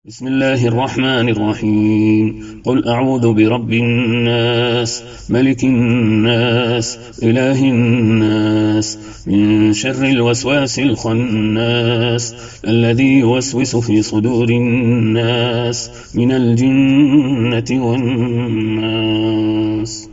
بسم الله الرحمن الرحيم. قل أعوذ برب الناس ملك الناس إله الناس من شر الوسواس الخناس الذي يوسوس في صدور الناس من الجنة والناس.